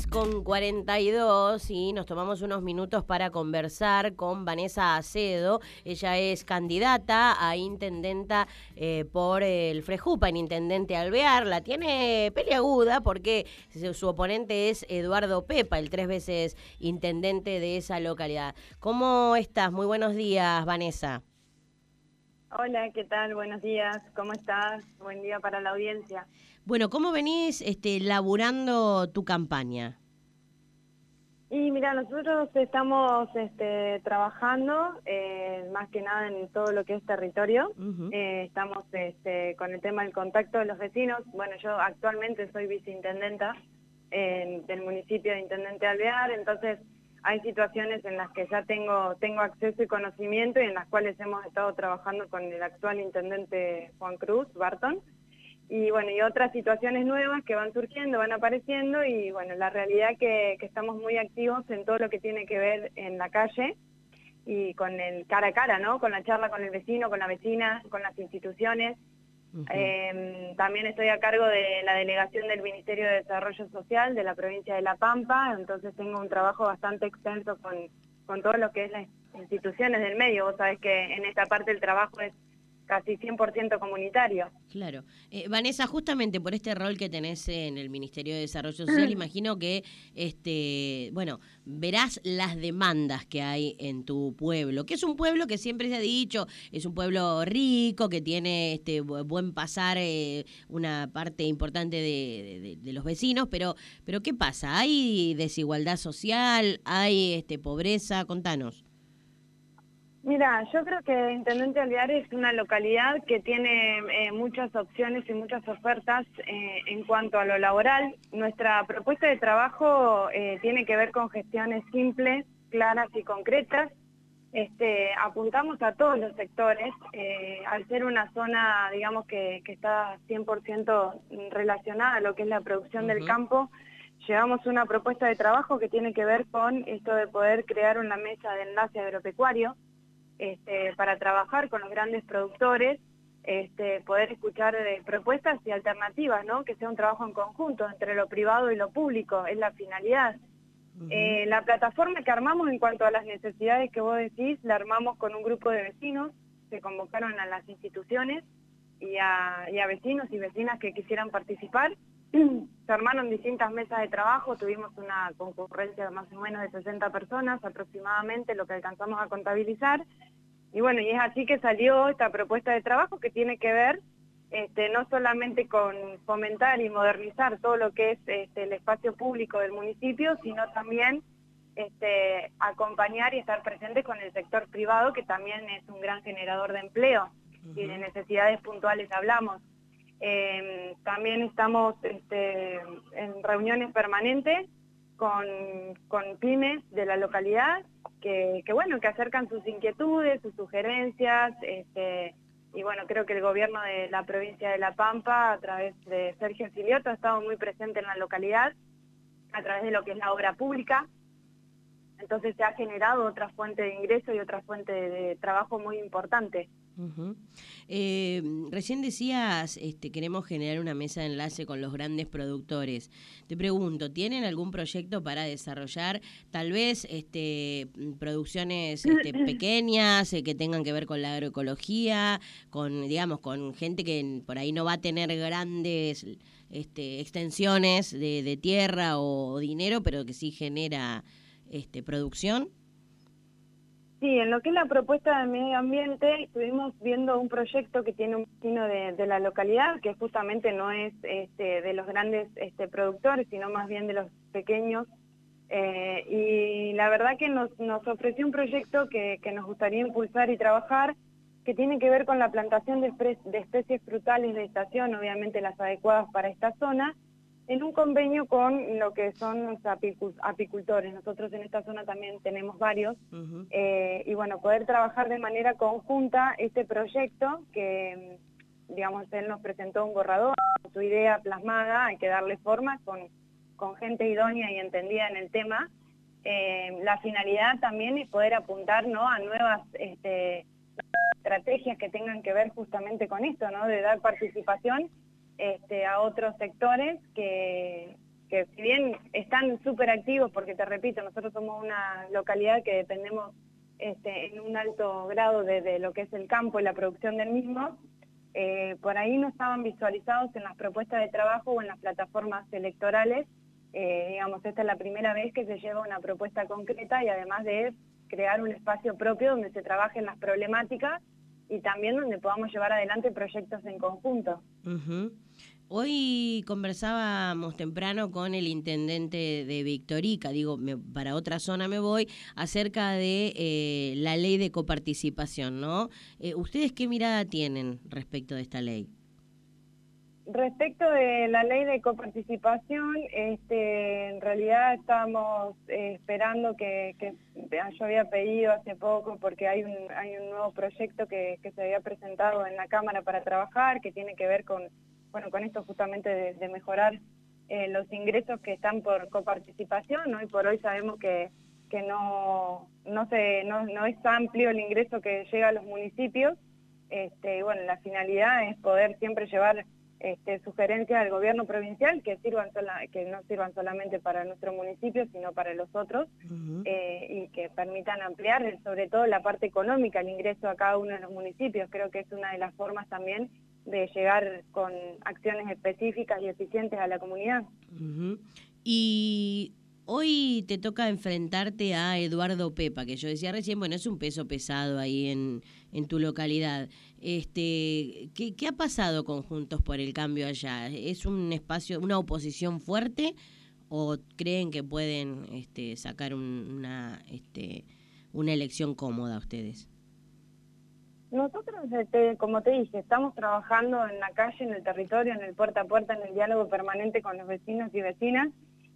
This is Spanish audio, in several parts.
10:42 y nos tomamos unos minutos para conversar con Vanessa Acedo. Ella es candidata a intendenta por el Frejupa, en Intendente Alvear. La tiene peliaguda porque su oponente es Eduardo Pepa, el 3 veces intendente de esa localidad. ¿Cómo estás? Muy buenos días, Vanessa. Hola, ¿qué tal? Buenos días, ¿cómo estás? Buen día para la audiencia. Bueno, ¿cómo venís laburando tu campaña? Y mira, nosotros estamos trabajando más que nada en todo lo que es territorio. Uh-huh. Estamos con el tema del contacto de los vecinos. Bueno, yo actualmente soy viceintendenta del municipio de Intendente Alvear, entonces hay situaciones en las que ya tengo acceso y conocimiento y en las cuales hemos estado trabajando con el actual intendente Juan Cruz Barton. Y bueno, y otras situaciones nuevas que van surgiendo, van apareciendo, y bueno, la realidad que estamos muy activos en todo lo que tiene que ver en la calle y con el cara a cara, ¿no? Con la charla con el vecino, con la vecina, con las instituciones. Uh-huh. También estoy a cargo de la delegación del Ministerio de Desarrollo Social de la provincia de La Pampa, entonces tengo un trabajo bastante extenso con todo lo que es las instituciones del medio. Vos sabés que en esta parte el trabajo es casi 100% comunitario. Claro. Vanessa, justamente por este rol que tenés en el Ministerio de Desarrollo Social, imagino que, bueno, verás las demandas que hay en tu pueblo, que es un pueblo que siempre se ha dicho, es un pueblo rico, que tiene buen pasar, una parte importante de los vecinos, pero ¿qué pasa? ¿Hay desigualdad social? ¿Hay pobreza? Contanos. Mira, yo creo que Intendente Alvear es una localidad que tiene muchas opciones y muchas ofertas en cuanto a lo laboral. Nuestra propuesta de trabajo tiene que ver con gestiones simples, claras y concretas. Apuntamos a todos los sectores, al ser una zona, digamos, que está 100% relacionada a lo que es la producción del Uh-huh. campo. Llevamos una propuesta de trabajo que tiene que ver con esto de poder crear una mesa de enlace agropecuario, para trabajar con los grandes productores, poder escuchar propuestas y alternativas, ¿no? Que sea un trabajo en conjunto entre lo privado y lo público, es la finalidad. Uh-huh. La plataforma que armamos en cuanto a las necesidades que vos decís, la armamos con un grupo de vecinos, se convocaron a las instituciones y a vecinos y vecinas que quisieran participar. Se armaron distintas mesas de trabajo, tuvimos una concurrencia de más o menos de 60 personas aproximadamente, lo que alcanzamos a contabilizar. Y bueno, y es así que salió esta propuesta de trabajo que tiene que ver no solamente con fomentar y modernizar todo lo que es el espacio público del municipio, sino también acompañar y estar presentes con el sector privado, que también es un gran generador de empleo, y de Uh-huh. necesidades puntuales hablamos. También estamos en reuniones permanentes con pymes de la localidad que bueno, que acercan sus inquietudes, sus sugerencias, y bueno, creo que el gobierno de la provincia de La Pampa, a través de Sergio Silioto, ha estado muy presente en la localidad a través de lo que es la obra pública. Entonces se ha generado otra fuente de ingreso y otra fuente de trabajo muy importante. Uh-huh. Recién decías, queremos generar una mesa de enlace con los grandes productores. Te pregunto, ¿tienen algún proyecto para desarrollar tal vez producciones pequeñas que tengan que ver con la agroecología, con, digamos, con gente que por ahí no va a tener grandes extensiones de tierra o dinero, pero que sí genera producción? Sí, en lo que es la propuesta de medio ambiente, estuvimos viendo un proyecto que tiene un vecino de la localidad, que justamente no es de los grandes productores, sino más bien de los pequeños, y la verdad que nos ofreció un proyecto que nos gustaría impulsar y trabajar, que tiene que ver con la plantación de especies frutales de estación, obviamente las adecuadas para esta zona, en un convenio con lo que son los apicultores. Nosotros en esta zona también tenemos varios, Uh-huh. y bueno, poder trabajar de manera conjunta este proyecto que, digamos, él nos presentó un borrador, su idea plasmada, hay que darle forma con gente idónea y entendida en el tema. La finalidad también es poder apuntar, ¿no?, a nuevas estrategias que tengan que ver justamente con esto, ¿no?, de dar participación a otros sectores que si bien están súper activos, porque te repito, nosotros somos una localidad que dependemos en un alto grado de lo que es el campo y la producción del mismo, por ahí no estaban visualizados en las propuestas de trabajo o en las plataformas electorales. Digamos, esta es la primera vez que se lleva una propuesta concreta y además de crear un espacio propio donde se trabajen las problemáticas y también donde podamos llevar adelante proyectos en conjunto. Uh-huh. Hoy conversábamos temprano con el intendente de Victorica, para otra zona me voy, acerca de la ley de coparticipación, ¿no? ¿Ustedes qué mirada tienen respecto de esta ley? Respecto de la ley de coparticipación, en realidad estábamos esperando que yo había pedido hace poco, porque hay un nuevo proyecto que se había presentado en la Cámara para trabajar, que tiene que ver con esto justamente de mejorar los ingresos que están por coparticipación. Hoy por hoy sabemos que no es amplio el ingreso que llega a los municipios. Bueno, la finalidad es poder siempre llevar sugerencias al gobierno provincial que no sirvan solamente para nuestro municipio, sino para los otros, Uh-huh. y que permitan ampliar sobre todo la parte económica, el ingreso a cada uno de los municipios. Creo que es una de las formas también de llegar con acciones específicas y eficientes a la comunidad. Uh-huh. Y hoy te toca enfrentarte a Eduardo Pepa, que yo decía recién, bueno, es un peso pesado ahí en tu localidad. ¿Qué ha pasado con Juntos por el Cambio allá? ¿Es un espacio, una oposición fuerte o creen que pueden sacar una elección cómoda ustedes? Nosotros, como te dije, estamos trabajando en la calle, en el territorio, en el puerta a puerta, en el diálogo permanente con los vecinos y vecinas.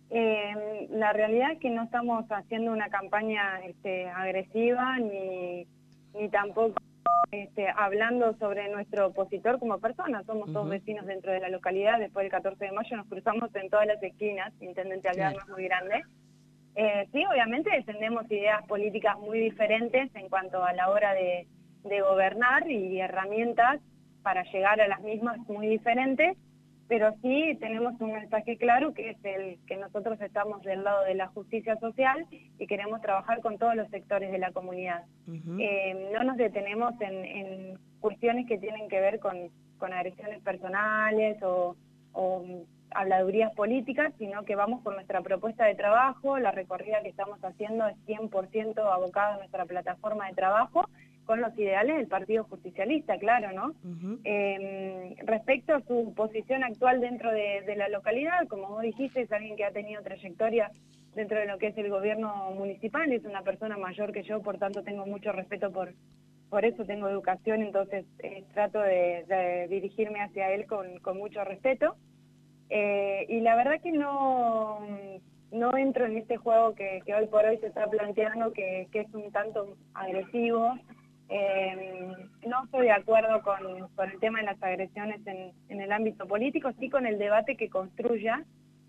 La realidad es que no estamos haciendo una campaña agresiva ni tampoco hablando sobre nuestro opositor como persona. Somos Uh-huh. todos vecinos dentro de la localidad. Después del 14 de mayo nos cruzamos en todas las esquinas. Intendente Alvear no es muy grande. Sí, obviamente defendemos ideas políticas muy diferentes en cuanto a la hora de gobernar y herramientas para llegar a las mismas muy diferentes, pero sí tenemos un mensaje claro que es el que nosotros estamos del lado de la justicia social y queremos trabajar con todos los sectores de la comunidad. Uh-huh. No nos detenemos en cuestiones que tienen que ver con agresiones personales o habladurías políticas, sino que vamos con nuestra propuesta de trabajo. La recorrida que estamos haciendo es 100% abocada a nuestra plataforma de trabajo, con los ideales del Partido Justicialista, claro, ¿no? Uh-huh. Respecto a su posición actual dentro de la localidad, como vos dijiste, es alguien que ha tenido trayectoria dentro de lo que es el gobierno municipal, es una persona mayor que yo, por tanto tengo mucho respeto por eso, tengo educación, entonces trato de dirigirme hacia él con mucho respeto. Y la verdad que no entro en este juego que hoy por hoy se está planteando, que es un tanto agresivo. No estoy de acuerdo con el tema de las agresiones en el ámbito político, sí con el debate que construya,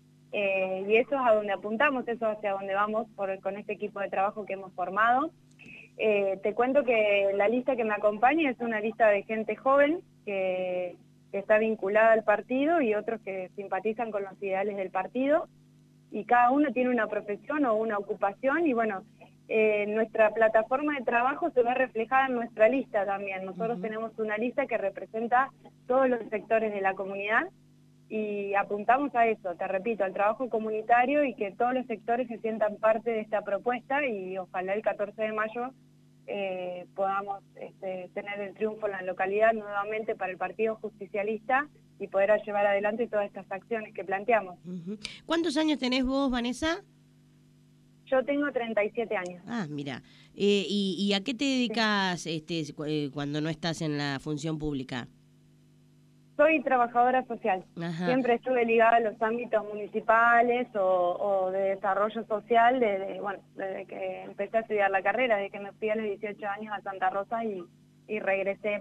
y eso es a donde apuntamos, eso es hacia donde vamos con este equipo de trabajo que hemos formado. Te cuento que la lista que me acompaña es una lista de gente joven que está vinculada al partido y otros que simpatizan con los ideales del partido, y cada uno tiene una profesión o una ocupación, y bueno, nuestra plataforma de trabajo se ve reflejada en nuestra lista también. Nosotros tenemos una lista que representa todos los sectores de la comunidad y apuntamos a eso, te repito, al trabajo comunitario y que todos los sectores se sientan parte de esta propuesta, y ojalá el 14 de mayo podamos tener el triunfo en la localidad nuevamente para el Partido Justicialista y poder llevar adelante todas estas acciones que planteamos. Uh-huh. ¿Cuántos años tenés vos, Vanessa? Yo tengo 37 años. Ah, mira. ¿Y a qué te dedicas cuando no estás en la función pública? Soy trabajadora social. Ajá. Siempre estuve ligada a los ámbitos municipales o de desarrollo social desde que empecé a estudiar la carrera, desde que me fui a los 18 años a Santa Rosa y regresé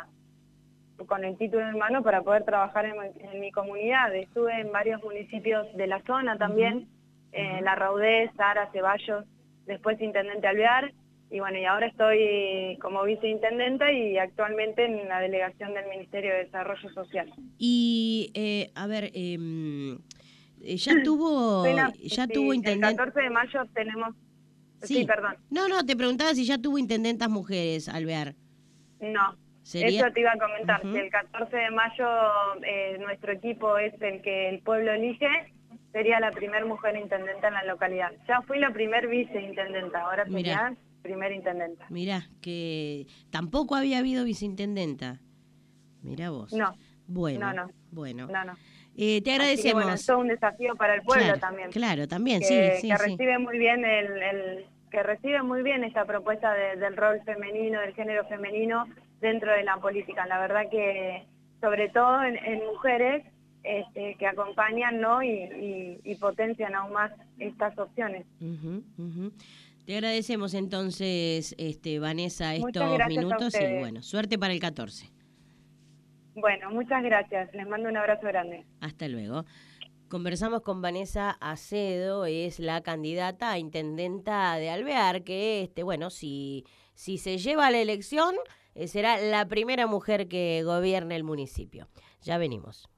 con el título en mano para poder trabajar en mi comunidad. Estuve en varios municipios de la zona también, La Raudé, Zara, Ceballos, después Intendente Alvear, y bueno, y ahora estoy como viceintendenta y actualmente en la delegación del Ministerio de Desarrollo Social. Y, a ver, ya tuvo El intendente. 14 de mayo tenemos... Sí. Sí, perdón. No, te preguntaba si ya tuvo intendentas mujeres, Alvear. No, ¿Sería? eso te iba a comentar. Uh-huh. Si el 14 de mayo nuestro equipo es el que el pueblo elige, sería la primer mujer intendenta en la localidad. Ya fui la primer viceintendenta, ahora sería primer intendenta. Mirá, que tampoco había habido viceintendenta. Mirá vos. No. Bueno. No. Te agradecemos. Así que, bueno, es todo un desafío para el pueblo también. Claro, también, que sí. Recibe muy bien que recibe muy bien esta propuesta del rol femenino, del género femenino dentro de la política. La verdad que, sobre todo en mujeres que acompañan, ¿no? y potencian aún más estas opciones. Te agradecemos entonces, Vanessa, Muchas estos gracias minutos a y ustedes. bueno, suerte para el 14. Bueno, muchas gracias. Les mando un abrazo grande. Hasta luego. Conversamos con Vanessa Acedo, es la candidata a intendenta de Alvear, que bueno, si se lleva a la elección, será la primera mujer que gobierne el municipio. Ya venimos.